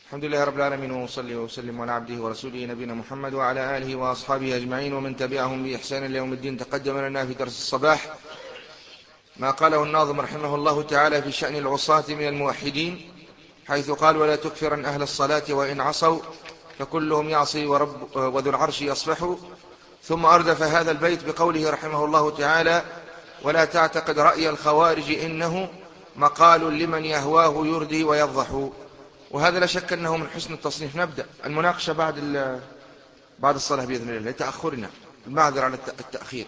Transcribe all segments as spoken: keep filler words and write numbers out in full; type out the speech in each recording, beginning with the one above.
الحمد لله رب العالمين، وصلي وسلم على عبده ورسوله نبينا محمد وعلى آله وأصحابه أجمعين ومن تبعهم بإحسان إلى يوم الدين. تقدم لنا في درس الصباح ما قاله الناظم رحمه الله تعالى في شأن العصاة من الموحدين، حيث قال: ولا تكفرن أهل الصلاة وإن عصوا فكلهم يعصي ورب وذو العرش يصفح. ثم أردف هذا البيت بقوله رحمه الله تعالى: ولا تعتقد رأي الخوارج إنه مقال لمن يهواه يردي ويضح. وهذا لا شك أنه من حسن التصنيف. نبدأ المناقشة بعد بعد الصلاة بإذن الله لتأخرنا، المعذرة على التأخير.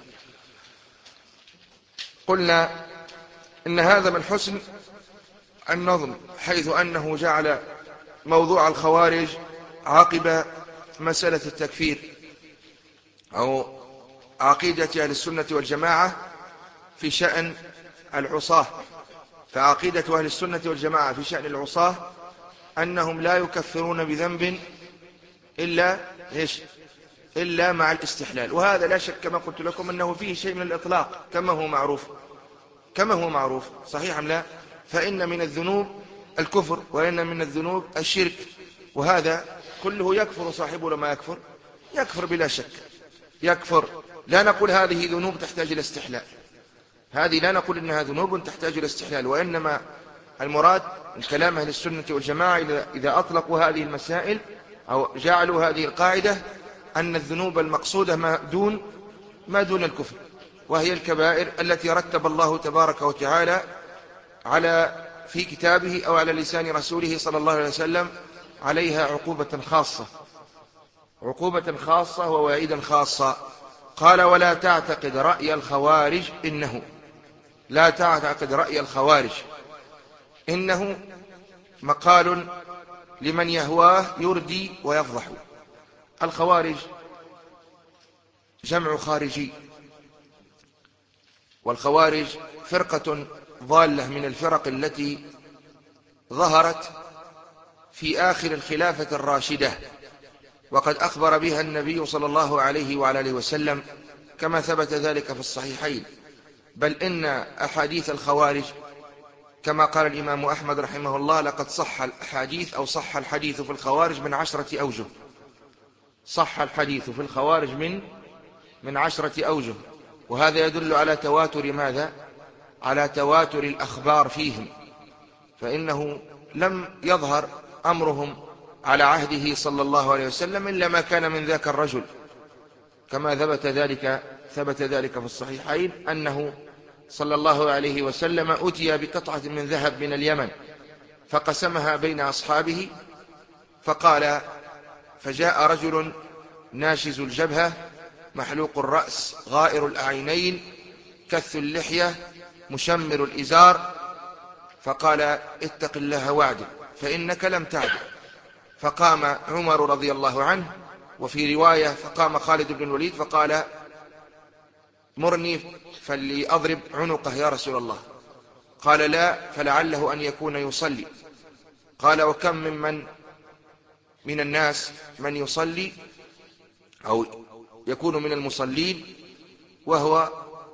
قلنا إن هذا من حسن النظم، حيث أنه جعل موضوع الخوارج عقب مسألة التكفير أو عقيدة أهل السنة والجماعة في شأن العصاة. فعقيدة أهل السنة والجماعة في شأن العصاة أنهم لا يكفرون بذنب إلا إيش؟ إلا مع الاستحلال. وهذا لا شك كما قلت لكم أنه فيه شيء من الإطلاق كما هو معروف كما هو معروف صحيح أم لا؟ فإن من الذنوب الكفر، وإن من الذنوب الشرك، وهذا كله يكفر صاحبه لما يكفر يكفر بلا شك يكفر. لا نقول هذه ذنوب تحتاج إلى استحلال، هذه لا نقول إنها ذنوب تحتاج إلى استحلال، وإنما المراد من كلام أهل السنة والجماعة إذا أطلقوا هذه المسائل أو جعلوا هذه القاعدة أن الذنوب المقصودة ما دون ما دون الكفر، وهي الكبائر التي رتب الله تبارك وتعالى على في كتابه أو على لسان رسوله صلى الله عليه وسلم عليها عقوبة خاصة عقوبة خاصة ووعيدا خاصة. قال: ولا تعتقد رأي الخوارج إنه لا تعتقد رأي الخوارج إنه مقال لمن يهواه يردي ويفضح. الخوارج جمع خارجي، والخوارج فرقة ضالة من الفرق التي ظهرت في آخر الخلافة الراشدة، وقد أخبر بها النبي صلى الله عليه وعلى آله وسلم كما ثبت ذلك في الصحيحين. بل إن أحاديث الخوارج كما قال الإمام أحمد رحمه الله: لقد صح الحديث أو صح الحديث في الخوارج من عشرة أوجه. صح الحديث في الخوارج من من عشرة أوجه، وهذا يدل على تواتر ماذا؟ على تواتر الأخبار فيهم، فإنه لم يظهر أمرهم على عهده صلى الله عليه وسلم إلا ما كان من ذاك الرجل، كما ثبت ذلك ثبت ذلك في الصحيحين أنه صلى الله عليه وسلم أتي بقطعة من ذهب من اليمن فقسمها بين أصحابه، فقال: فجاء رجل ناشز الجبهة محلوق الرأس غائر الأعينين كث اللحية مشمر الإزار، فقال: اتق الله واعدل فإنك لم تعدل. فقام عمر رضي الله عنه، وفي رواية فقام خالد بن الوليد فقال: مرني فليضرب عنقه يا رسول الله. قال: لا، فلعله أن يكون يصلي. قال: وكم ممن من الناس من يصلي أو يكون من المصلين وهو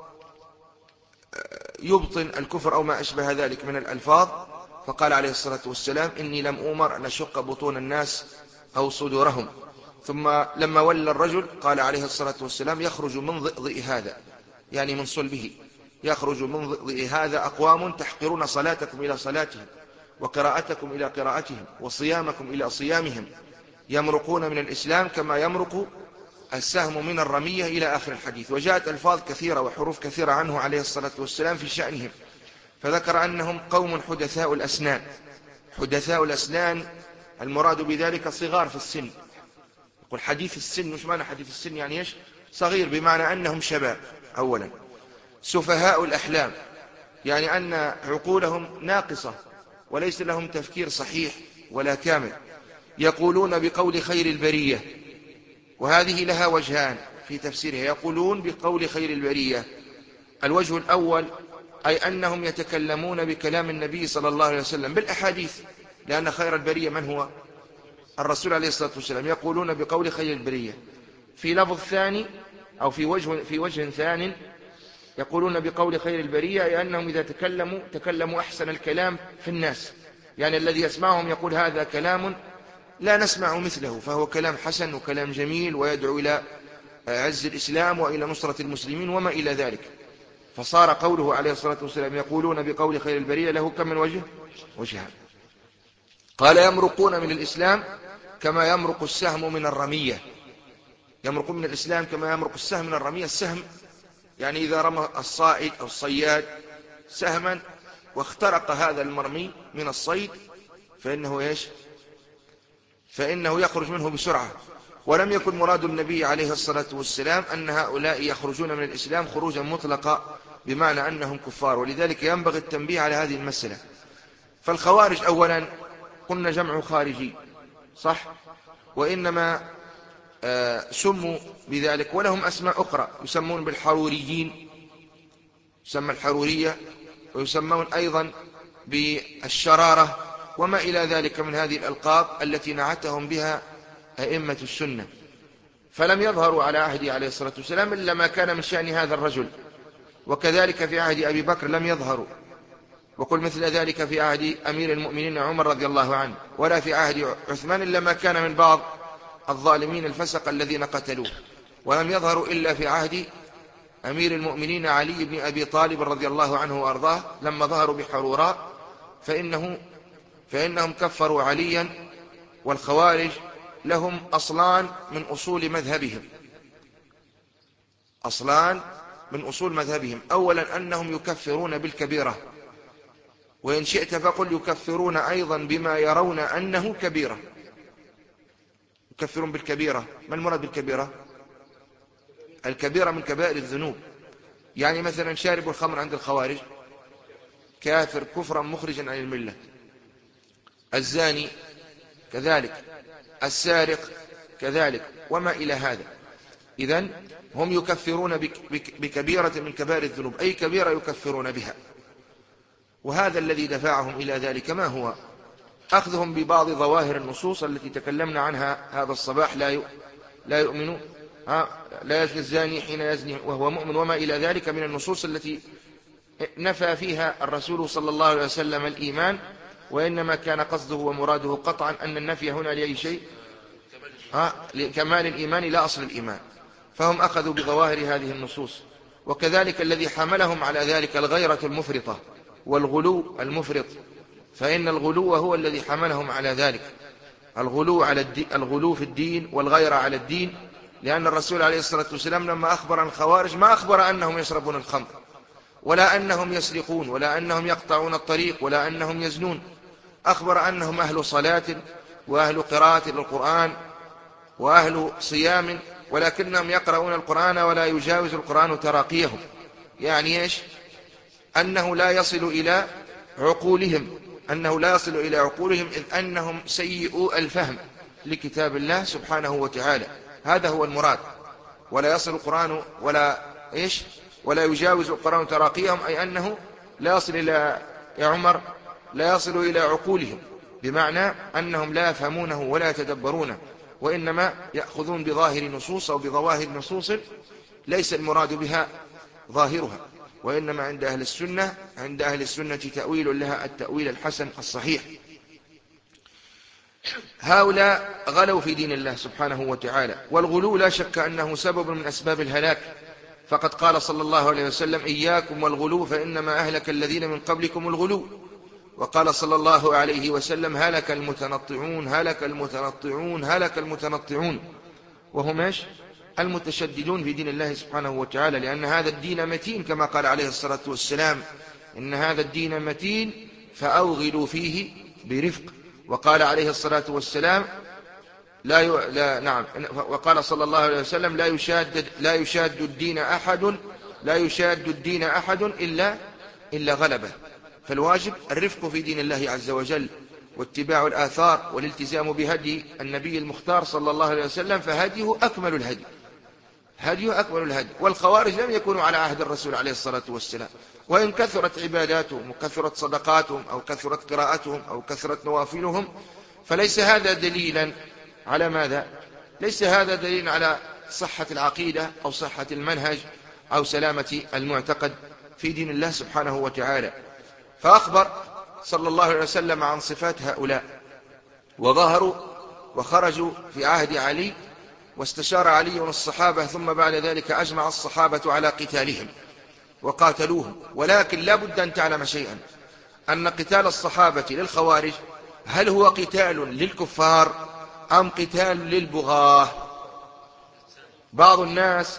يبطن الكفر أو ما أشبه ذلك من الألفاظ. فقال عليه الصلاة والسلام: إني لم أمر أن أشق بطون الناس أو صدورهم. ثم لما ولى الرجل قال عليه الصلاة والسلام: يخرج من ضئضئ هذا، يعني من صلبه، يخرج من ضئضئ هذا أقوام تحقرون صلاتكم إلى صلاتهم وقراءتكم إلى قراءتهم وصيامكم إلى صيامهم، يمرقون من الإسلام كما يمرق السهم من الرمية إلى آخر الحديث. وجاءت ألفاظ كثيرة وحروف كثيرة عنه عليه الصلاة والسلام في شأنهم، فذكر أنهم قوم حدثاء الأسنان. حدثاء الأسنان المراد بذلك صغار في السن. يقول حديث السن، مش معنى حديث السن يعني إيش؟ صغير، بمعنى أنهم شباب. أولا سفهاء الأحلام، يعني أن عقولهم ناقصة وليس لهم تفكير صحيح ولا كامل. يقولون بقول خير البرية، وهذه لها وجهان في تفسيرها. يقولون بقول خير البرية، الوجه الأول أي أنهم يتكلمون بكلام النبي صلى الله عليه وسلم بالأحاديث، لأن خير البرية من هو؟ الرسول عليه الصلاة والسلام. يقولون بقول خير البرية. في لفظ ثاني أو في وجه في وجه ثاني يقولون بقول خير البرية أي أنهم إذا تكلموا تكلموا أحسن الكلام في الناس، يعني الذي يسمعهم يقول هذا كلام لا نسمع مثله، فهو كلام حسن وكلام جميل ويدعو إلى عز الإسلام وإلى نصرة المسلمين وما إلى ذلك. فصار قوله عليه الصلاة والسلام يقولون بقول خير البرية له كم من وجه؟ وجهان. قال يمرقون من الإسلام كما يمرق السهم من الرمية. يمرقون من الإسلام كما يمرق السهم من الرمية. السهم يعني إذا رمى الصائد أو الصياد سهما واخترق هذا المرمي من الصيد فإنه إيش؟ فإنه يخرج منه بسرعة. ولم يكن مراد النبي عليه الصلاة والسلام أن هؤلاء يخرجون من الإسلام خروجا مطلقا بمعنى أنهم كفار، ولذلك ينبغي التنبيه على هذه المسألة. فالخوارج أولا قلنا جمع خارجي صح، وإنما سموا بذلك ولهم أسماء أخرى، يسمون بالحروريين، يسمى الحرورية، ويسمون أيضا بالشرارة وما إلى ذلك من هذه الألقاب التي نعتهم بها أئمة السنة. فلم يظهروا على عهد عليه الصلاة والسلام إلا ما كان من شأن هذا الرجل، وكذلك في عهد أبي بكر لم يظهروا، وقل مثل ذلك في عهد أمير المؤمنين عمر رضي الله عنه، ولا في عهد عثمان إلا ما كان من بعض الظالمين الفسق الذين قتلوه، ولم يظهروا إلا في عهد أمير المؤمنين علي بن أبي طالب رضي الله عنه وأرضاه لما ظهروا بحروراء فإنه فإنهم كفروا عليا. والخوارج لهم أصلان من أصول مذهبهم، أصلان من أصول مذهبهم. أولا أنهم يكفرون بالكبيرة، وإن شئت فقل يكفرون أيضا بما يرون أنه كبيرة. يكفرون بالكبيرة. ما المراد بالكبيرة؟ الكبيرة من كبائر الذنوب. يعني مثلا شارب الخمر عند الخوارج كافر كفرا مخرجا عن الملة، الزاني كذلك، السارق كذلك وما إلى هذا. إذن هم يكفرون بكبيرة من كبائر الذنوب، أي كبيرة يكفرون بها. وهذا الذي دفعهم إلى ذلك ما هو؟ أخذهم ببعض ظواهر النصوص التي تكلمنا عنها هذا الصباح، لا لا يؤمن لا يزني الزاني حين يزني وهو مؤمن وما إلى ذلك من النصوص التي نفى فيها الرسول صلى الله عليه وسلم الإيمان، وإنما كان قصده ومراده قطعا أن النفي هنا لأي شيء لكمال الإيمان لا أصل الإيمان. فهم أخذوا بظواهر هذه النصوص. وكذلك الذي حملهم على ذلك الغيرة المفرطة والغلو المفرط، فإن الغلو هو الذي حملهم على ذلك، الغلو على الدين، الغلو في الدين والغيرة على الدين. لأن الرسول عليه الصلاة والسلام لما أخبر عن الخوارج ما أخبر أنهم يشربون الخمر، ولا أنهم يسرقون، ولا أنهم يقطعون الطريق، ولا أنهم يزنون. أخبر أنهم أهل صلاة وأهل قراءة للقرآن وأهل صيام، ولكنهم يقرؤون القرآن ولا يجاوز القرآن تراقيهم. يعني إيش؟ أنه لا يصل إلى عقولهم، أنه لا يصل إلى عقولهم إذ أنهم سيئوا الفهم لكتاب الله سبحانه وتعالى. هذا هو المراد. ولا يصل القرآن ولا إيش؟ ولا يجاوز القرآن تراقيهم، أي أنه لا يصل إلى يا عمر لا يصل إلى عقولهم، بمعنى أنهم لا يفهمونه ولا يتدبرونه، وإنما يأخذون بظاهر نصوص أو بظواهر نصوص ليس المراد بها ظاهرها. وإنما عند أهل السنة عند أهل السنة تأويل لها التأويل الحسن الصحيح. هؤلاء غلوا في دين الله سبحانه وتعالى، والغلو لا شك أنه سبب من أسباب الهلاك. فقد قال صلى الله عليه وسلم إياكم والغلو فإنما أهلك الذين من قبلكم الغلو. وقال صلى الله عليه وسلم هلك المتنطعون هلك المتنطعون هلك المتنطعون، وهم ايش؟ المتشددون في دين الله سبحانه وتعالى، لأن هذا الدين متين كما قال عليه الصلاة والسلام إن هذا الدين متين فأوغلوا فيه برفق. وقال عليه الصلاة والسلام لا, ي... لا نعم وقال صلى الله عليه وسلم لا يشاد لا يشاد الدين أحد لا يشاد الدين أحد إلا إلا غلبه. فالواجب الرفق في دين الله عز وجل، واتباع الآثار والالتزام بهدي النبي المختار صلى الله عليه وسلم، فهديه أكمل الهدي هديه أكمل الهدي. والخوارج لم يكونوا على عهد الرسول عليه الصلاة والسلام، وإن كثرت عباداتهم وكثرت صدقاتهم أو كثرت قراءتهم أو كثرت نوافلهم، فليس هذا دليلا على ماذا؟ ليس هذا دليلا على صحة العقيدة أو صحة المنهج أو سلامة المعتقد في دين الله سبحانه وتعالى. فأخبر صلى الله عليه وسلم عن صفات هؤلاء، وظهروا وخرجوا في عهد علي، واستشار علي الصحابة، ثم بعد ذلك أجمع الصحابة على قتالهم وقاتلوهم. ولكن لا بد أن تعلم شيئا، أن قتال الصحابة للخوارج هل هو قتال للكفار أم قتال للبغاة؟ بعض الناس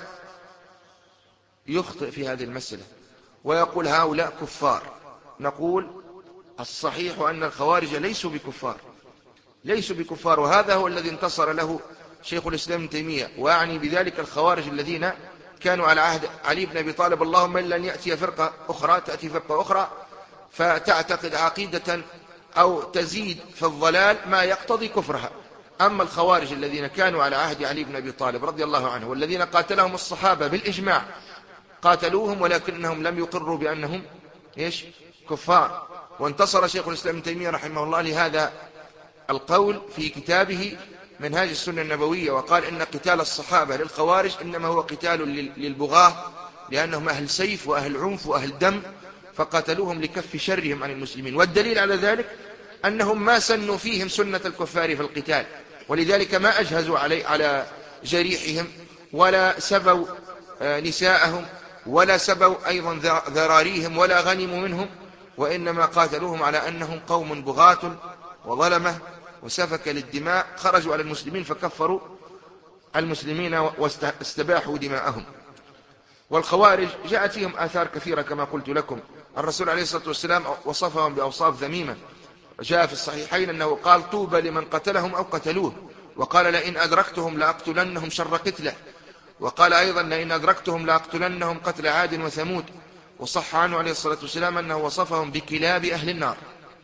يخطئ في هذه المسألة ويقول هؤلاء كفار. نقول الصحيح أن الخوارج ليسوا بكفار، ليسوا بكفار، وهذا هو الذي انتصر له شيخ الإسلام ابن تيمية، وأعني بذلك الخوارج الذين كانوا على عهد علي بن أبي طالب. اللهم إلا أن يأتي فرقة أخرى، تأتي فرقة أخرى فتعتقد عقيدة أو تزيد في الضلال ما يقتضي كفرها. أما الخوارج الذين كانوا على عهد علي بن أبي طالب رضي الله عنه، والذين قاتلهم الصحابة بالإجماع، قاتلوهم ولكنهم لم يقروا بأنهم إيش؟ كفار. وانتصر شيخ الإسلام ابن تيمية رحمه الله لهذا القول في كتابه منهاج السنة النبوية، وقال إن قتال الصحابة للخوارج إنما هو قتال للبغاة، لأنهم أهل سيف وأهل عنف وأهل دم، فقاتلوهم لكف شرهم عن المسلمين. والدليل على ذلك أنهم ما سنوا فيهم سنة الكفار في القتال، ولذلك ما أجهزوا علي على جريحهم، ولا سبوا نساءهم، ولا سبوا أيضا ذراريهم، ولا غنموا منهم، وإنما قاتلوهم على أنهم قوم بغاة وظلمة وسفك للدماء، خرجوا على المسلمين فكفروا المسلمين واستباحوا دماءهم. والخوارج جاءت فيهم آثار كثيرة كما قلت لكم. الرسول عليه الصلاة والسلام وصفهم بأوصاف ذميمة، جاء في الصحيحين أنه قال طوبى لمن قتلهم أو قتلوه، وقال لئن أدركتهم لأقتلنهم شر قتله، وقال أيضا لئن أدركتهم لأقتلنهم قتل عاد وثمود. وصح عنه عليه الصلاة والسلام أنه وصفهم بكلاب أهل النار.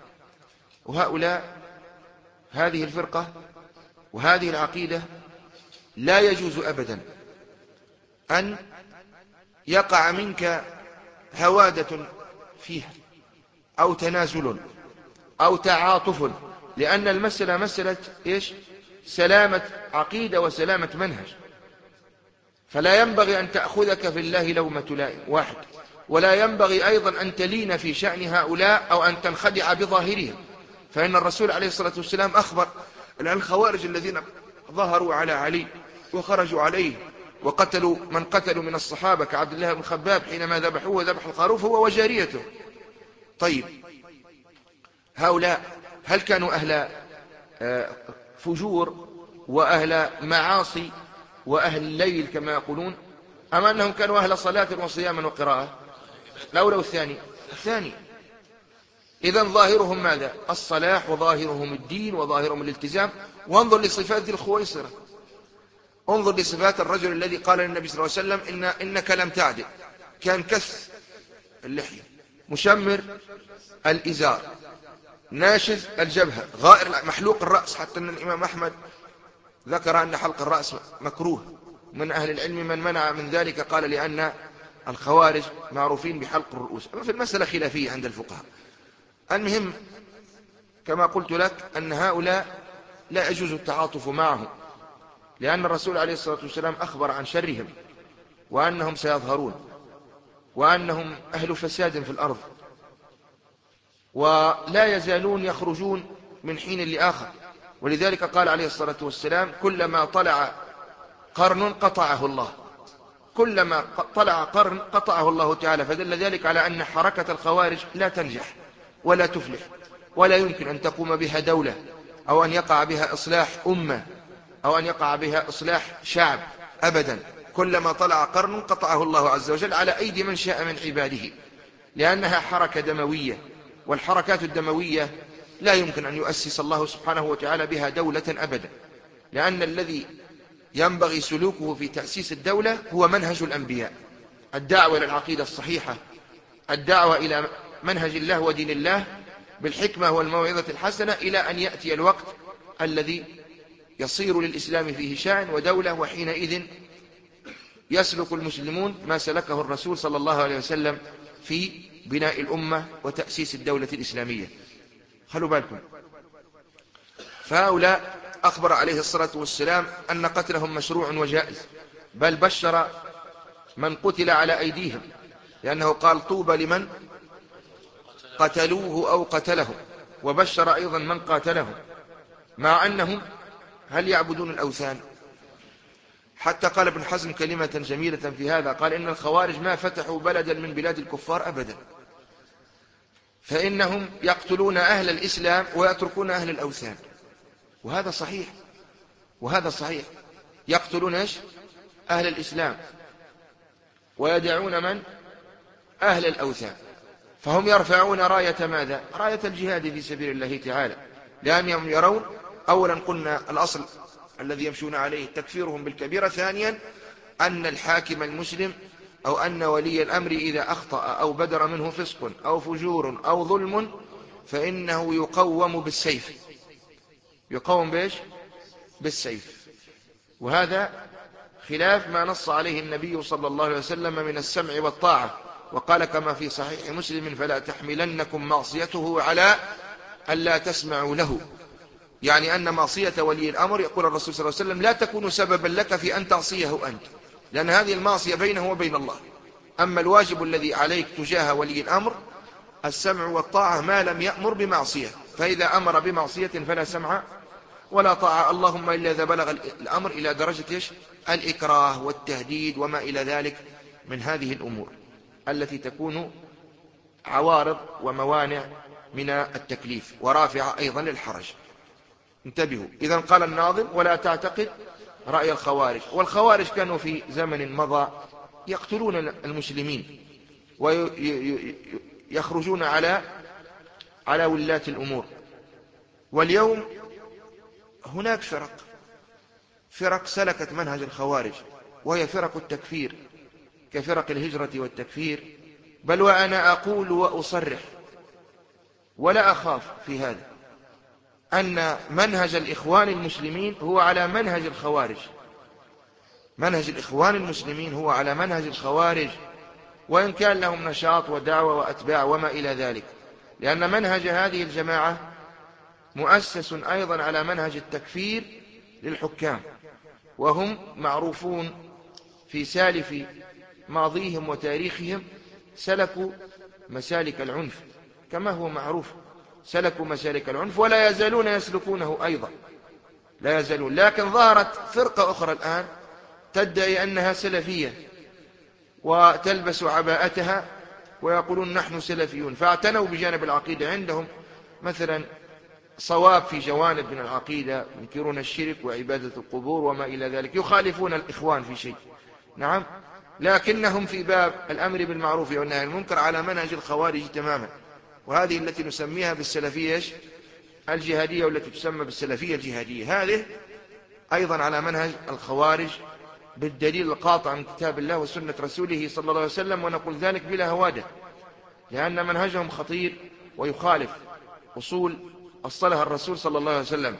وهؤلاء، هذه الفرقة وهذه العقيدة لا يجوز أبدا أن يقع منك هوادة فيها أو تنازل أو تعاطف، لأن المسألة مسألة إيش؟ سلامة عقيدة وسلامة منهج. فلا ينبغي أن تأخذك في الله لومة لائم واحد، ولا ينبغي أيضا أن تلين في شأن هؤلاء أو أن تنخدع بظاهرهم. فإن الرسول عليه الصلاة والسلام أخبر أن الخوارج الذين ظهروا على علي وخرجوا عليه وقتلوا من قتلوا من الصحابة كعبد الله بن خباب حينما ذبحوه وذبح الخروف هو وجاريته. طيب هؤلاء هل كانوا أهل فجور وأهل معاصي وأهل الليل كما يقولون، أم أنهم كانوا أهل صلاة وصيام وقراءة؟ الأولى والثاني الثاني. إذن ظاهرهم ماذا؟ الصلاح، وظاهرهم الدين، وظاهرهم الالتزام. وانظر لصفات ذي الخويصرة، انظر لصفات الرجل الذي قال للنبي صلى الله عليه وسلم إن إنك لم تعدل. كان كث اللحية، مشمر الإزار، ناشز الجبهة، غائر محلوق الرأس، حتى أن الإمام أحمد ذكر أن حلق الرأس مكروه. من أهل العلم من منع من ذلك، قال لأن الخوارج معروفين بحلق الرؤوس. أما في المسألة خلافية عند الفقهاء. المهم كما قلت لك أن هؤلاء لا يجوز التعاطف معهم، لأن الرسول عليه الصلاة والسلام أخبر عن شرهم وأنهم سيظهرون وأنهم أهل فساد في الأرض، ولا يزالون يخرجون من حين لآخر. ولذلك قال عليه الصلاة والسلام كلما طلع قرن قطعه الله، كلما طلع قرن قطعه الله تعالى. فدل ذلك على أن حركة الخوارج لا تنجح ولا تفلح، ولا يمكن أن تقوم بها دولة، أو أن يقع بها إصلاح أمة، أو أن يقع بها إصلاح شعب أبدا. كلما طلع قرن قطعه الله عز وجل على أيدي من شاء من عباده، لأنها حركة دموية، والحركات الدموية لا يمكن أن يؤسس الله سبحانه وتعالى بها دولة أبدا، لأن الذي ينبغي سلوكه في تأسيس الدولة هو منهج الأنبياء، الدعوة إلى العقيدة الصحيحة، الدعوة إلى منهج الله ودين الله بالحكمة والموعظة الحسنة، إلى أن يأتي الوقت الذي يصير للإسلام فيه شأن ودولة، وحينئذ يسلك المسلمون ما سلكه الرسول صلى الله عليه وسلم في بناء الأمة وتأسيس الدولة الإسلامية. خلوا بالكم، فهؤلاء أخبر عليه الصلاة والسلام أن قتلهم مشروع وجائز، بل بشر من قتل على أيديهم، لأنه قال طوبى لمن قتلوه أو قتلهم، وبشر أيضا من قاتلهم، مع أنهم هل يعبدون الأوثان؟ حتى قال ابن حزم كلمة جميلة في هذا، قال إن الخوارج ما فتحوا بلدا من بلاد الكفار أبدا، فإنهم يقتلون أهل الإسلام ويتركون أهل الأوثان. وهذا صحيح، وهذا صحيح، يقتلون إيش؟ أهل الإسلام ويدعون من؟ أهل الأوثان. فهم يرفعون راية ماذا؟ راية الجهاد في سبيل الله تعالى، لأنهم يرون أولا قلنا الأصل الذي يمشون عليه تكفيرهم بالكبيرة، ثانيا أن الحاكم المسلم أو أن ولي الأمر إذا أخطأ أو بدر منه فسق أو فجور أو ظلم فإنه يقوم بالسيف. يقوم بإيش؟ بالسيف. وهذا خلاف ما نص عليه النبي صلى الله عليه وسلم من السمع والطاعة، وقال كما في صحيح مسلم: فلا تحملنكم معصيته على ألا تسمعوا له. يعني أن معصية ولي الأمر، يقول الرسول صلى الله عليه وسلم، لا تكون سببا لك في أن تعصيه أنت، لأن هذه المعصية بينه وبين الله. أما الواجب الذي عليك تجاه ولي الأمر السمع والطاعة ما لم يأمر بمعصية، فإذا أمر بمعصية فلا سمع ولا طاعة، اللهم إلا إذا بلغ الأمر إلى درجة إيش؟ الإكراه والتهديد وما إلى ذلك من هذه الأمور التي تكون عوارض وموانع من التكليف ورافعة أيضا للحرج. انتبهوا. إذن قال الناظم: ولا تعتقد رأي الخوارج. والخوارج كانوا في زمن مضى يقتلون المسلمين ويخرجون على على ولاة الأمور. واليوم هناك فرق فرق سلكت منهج الخوارج، وهي فرق التكفير كفرق الهجرة والتكفير. بل وأنا أقول وأصرح ولا أخاف في هذا أن منهج الإخوان المسلمين هو على منهج الخوارج. منهج الإخوان المسلمين هو على منهج الخوارج، وإن كان لهم نشاط ودعوة وأتباع وما إلى ذلك، لأن منهج هذه الجماعة مؤسس أيضا على منهج التكفير للحكام، وهم معروفون في سالف ماضيهم وتاريخهم سلكوا مسالك العنف، كما هو معروف، سلكوا مسالك العنف ولا يزالون يسلكونه أيضا، لا يزالون. لكن ظهرت فرقة أخرى الآن تدعي أنها سلفية وتلبس عباءتها ويقولون نحن سلفيون، فاعتنوا بجانب العقيدة. عندهم مثلا صواب في جوانب من العقيدة، ينكرون الشرك وعبادة القبور وما إلى ذلك، يخالفون الإخوان في شيء، نعم، لكنهم في باب الأمر بالمعروف والنهي عن المنكر على منهج الخوارج تماما. وهذه التي نسميها بالسلفية الجهادية، والتي تسمى بالسلفية الجهادية، هذه أيضا على منهج الخوارج بالدليل القاطع من كتاب الله وسنة رسوله صلى الله عليه وسلم، ونقول ذلك بلا هوادة، لأن منهجهم خطير ويخالف أصول أصلها الرسول صلى الله عليه وسلم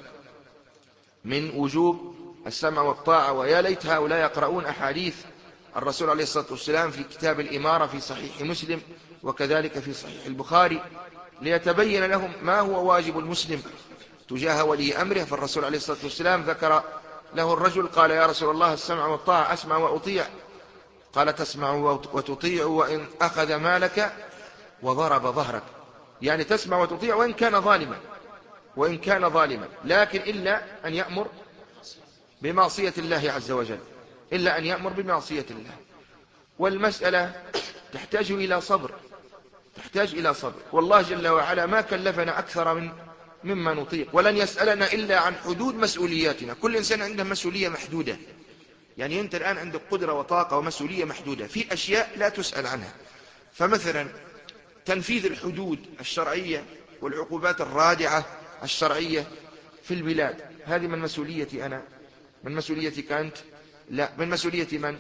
من وجوب السمع والطاعة. ويا ليت هؤلاء يقرؤون أحاديث الرسول عليه الصلاة والسلام في كتاب الإمارة في صحيح مسلم وكذلك في صحيح البخاري، ليتبين لهم ما هو واجب المسلم تجاه ولي أمره. فالرسول عليه الصلاة والسلام ذكر له الرجل قال: يا رسول الله السمع والطاعة، أسمع وأطيع. قال: تسمع وتطيع وإن أخذ مالك وضرب ظهرك، يعني تسمع وتطيع وإن كان ظالما، وإن كان ظالما، لكن إلا أن يأمر بمعصية الله عز وجل، إلا أن يأمر بمعصية الله. والمسألة تحتاج إلى صبر، تحتاج إلى صبر، والله جل وعلا ما كلفنا أكثر من مما نطيق، ولن يسألنا إلا عن حدود مسؤولياتنا. كل إنسان عنده مسؤولية محدودة، يعني أنت الآن عندك قدرة وطاقة ومسؤولية محدودة، في أشياء لا تسأل عنها. فمثلا تنفيذ الحدود الشرعية والعقوبات الرادعة الشرعية في البلاد، هذه من مسؤوليتي أنا؟ من مسؤوليتك أنت؟ لا، من مسؤولية من؟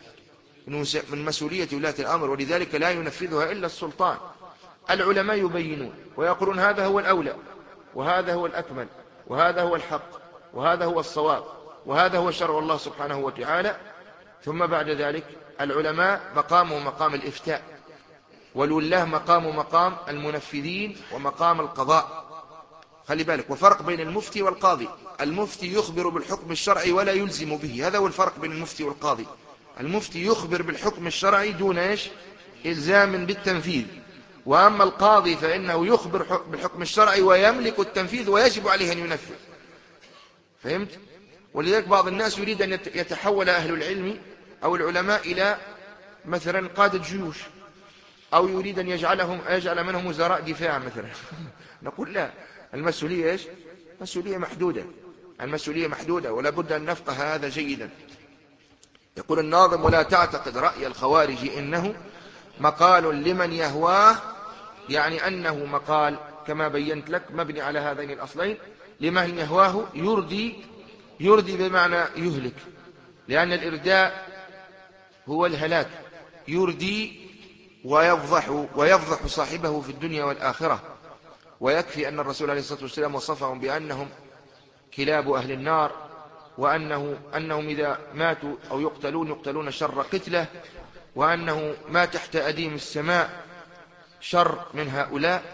من مسؤولية ولاة الأمر، ولذلك لا ينفذها إلا السلطان. العلماء يبينون ويقولون هذا هو الأولى، وهذا هو الأكمل، وهذا هو الحق، وهذا هو الصواب، وهذا هو شرع الله سبحانه وتعالى. ثم بعد ذلك العلماء مقامه مقام الإفتاء، والولاة مقام مقام المنفذين ومقام القضاء. خلي بالك، وفرق بين المفتي والقاضي. المفتي يخبر بالحكم الشرعي ولا يلزم به، هذا هو الفرق بين المفتي والقاضي. المفتي يخبر بالحكم الشرعي دون إيش؟ إلزام بالتنفيذ. وأما القاضي فإنه يخبر بالحكم الشرعي ويملك التنفيذ ويجب عليه أن ينفذ. فهمت؟ ولذلك بعض الناس يريد أن يتحول أهل العلم أو العلماء إلى مثلا قادة جيوش، أو يريد أن يجعلهم يجعل منهم وزراء دفاع مثلا. نقول لا، المسؤولية إيش؟ مسؤولية محدودة، المسؤولية محدودة، ولا بد أن نفقه هذا جيدا. يقول الناظم: ولا تعتقد رأي الخوارج إنه مقال لمن يهواه، يعني أنه مقال كما بينت لك مبني على هذين الأصلين، لمن يهواه يردي، يردي بمعنى يهلك، لأن الإرداء هو الهلاك، يردي ويفضح ويفضح صاحبه في الدنيا والآخرة. ويكفي أن الرسول عليه الصلاة والسلام وصفهم بأنهم كلاب أهل النار، وأنه أنهم إذا ماتوا أو يقتلون يقتلون شر قتله، وأنه ما تحت أديم السماء شر من هؤلاء.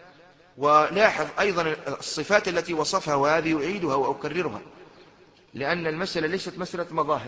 ولاحظ أيضا الصفات التي وصفها، وهذه أعيدها وأكررها، لأن المسألة ليست مسألة مظاهر.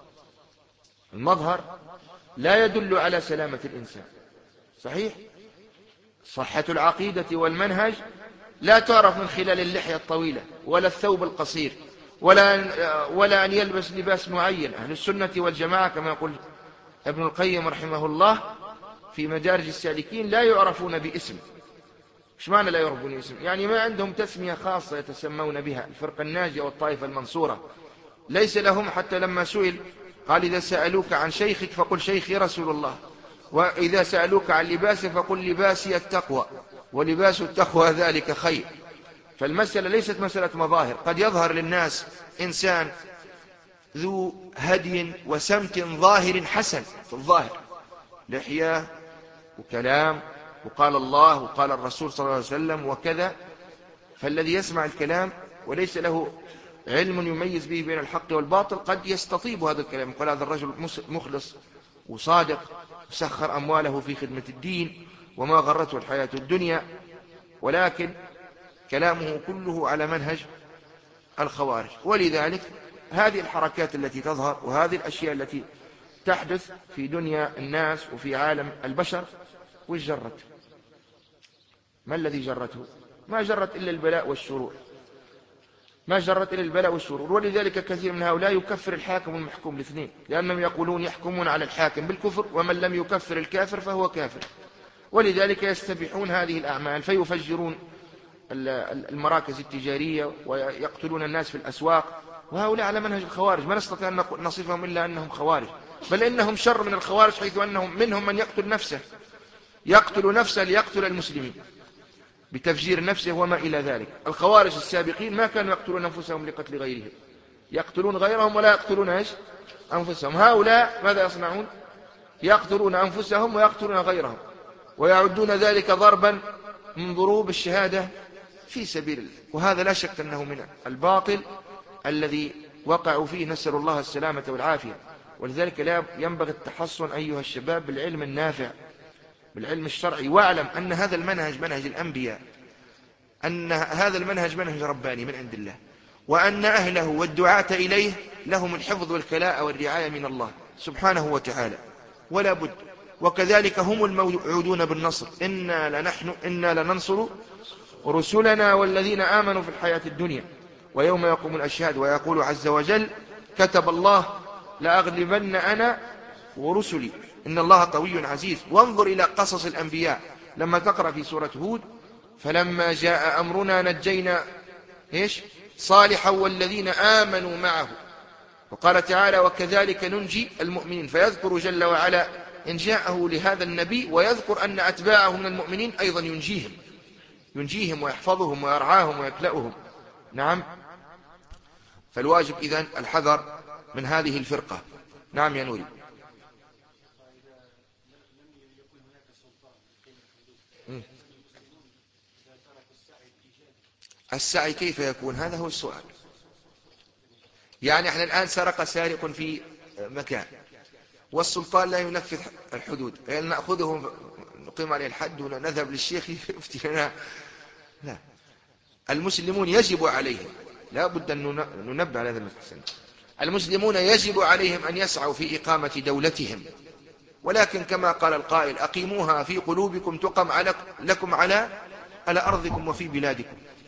المظهر لا يدل على سلامة الإنسان، صحيح؟ صحة العقيدة والمنهج لا تعرف من خلال اللحية الطويلة ولا الثوب القصير، ولا ولا أن يلبس لباس معين. أهل السنة والجماعة كما يقول ابن القيم رحمه الله في مدارج السالكين لا يعرفون باسم. ايش معنى لا يعرفون باسم؟ يعني ما عندهم تسمية خاصة يتسمون بها، الفرقة الناجية والطائفة المنصورة ليس لهم. حتى لما سئل قال: إذا سألوك عن شيخك فقل شيخي رسول الله، وإذا سألوك عن لباسه فقل لباسي التقوى، ولباس التقوى ذلك خير. فالمسألة ليست مسألة مظاهر. قد يظهر للناس إنسان ذو هدي وسمت ظاهر حسن في الظاهر، لحية وكلام وقال الله وقال الرسول صلى الله عليه وسلم وكذا، فالذي يسمع الكلام وليس له علم يميز به بين الحق والباطل قد يستطيب هذا الكلام، يقول هذا الرجل مخلص وصادق سخر أمواله في خدمة الدين وما غرته الحياة الدنيا، ولكن كلامه كله على منهج الخوارج. ولذلك هذه الحركات التي تظهر وهذه الأشياء التي تحدث في دنيا الناس وفي عالم البشر، وش جرت؟ ما الذي جرته؟ ما جرت إلا البلاء والشرور، ما جرت إلا البلاء والشرور. ولذلك كثير من هؤلاء يكفر الحاكم والمحكوم الاثنين، لأنهم يقولون يحكمون على الحاكم بالكفر، ومن لم يكفر الكافر فهو كافر. ولذلك يستبيحون هذه الأعمال، فيفجرون المراكز التجارية ويقتلون الناس في الأسواق، وهؤلاء على منهج الخوارج. ما نستطيع أن نصفهم إلا أنهم خوارج، بل إنهم شر من الخوارج، حيث أنهم منهم من يقتل نفسه، يقتل نفسه ليقتل المسلمين بتفجير نفسه وما إلى ذلك. الخوارج السابقين ما كانوا يقتلون أنفسهم لقتل غيرهم، يقتلون غيرهم ولا يقتلون إيش؟ أنفسهم. هؤلاء ماذا يصنعون؟ يقتلون أنفسهم ويقتلون غيرهم، ويعدون ذلك ضربا من ضروب الشهادة في سبيل الله. وهذا لا شك أنه من الباطل الذي وقعوا فيه، نسأل الله السلامة والعافية. ولذلك لا ينبغي التحصن أيها الشباب بالعلم النافع، بالعلم الشرعي، واعلم أن هذا المنهج منهج الأنبياء، أن هذا المنهج منهج رباني من عند الله، وأن أهله والدعاة إليه لهم الحفظ والكلاء والرعاية من الله سبحانه وتعالى، ولا بد. وكذلك هم الموعودون بالنصر، إنا لنحن إنا لننصر رسلنا والذين آمنوا في الحياة الدنيا ويوم يقوم الأشهاد. ويقول عز وجل: كتب الله لأغلبن أنا ورسلي إن الله قوي عزيز. وانظر إلى قصص الأنبياء لما تقرأ في سورة هود: فلما جاء أمرنا نجينا إيش؟ صالحا والذين آمنوا معه. وقال تعالى: وكذلك ننجي المؤمنين. فيذكر جل وعلا إن جاءه لهذا النبي، ويذكر أن أتباعه من المؤمنين أيضا ينجيهم، ينجيهم ويحفظهم ويرعاهم ويكلأهم. نعم. فالواجب إذن الحذر من هذه الفرقة. نعم يا نوري. السعي كيف يكون؟ هذا هو السؤال. يعني احنا الآن سرق سارق في مكان والسلطان لا ينفذ الحدود، يعني نأخذه نقيم عليه الحد ونذهب للشيخ يفتي لنا؟ لا، المسلمون يجب عليهم، لا بد أن ننبه على هذا المسألة، المسلمون يجب عليهم أن يسعوا في إقامة دولتهم، ولكن كما قال القائل: أقيموها في قلوبكم تقم لكم على على أرضكم وفي بلادكم.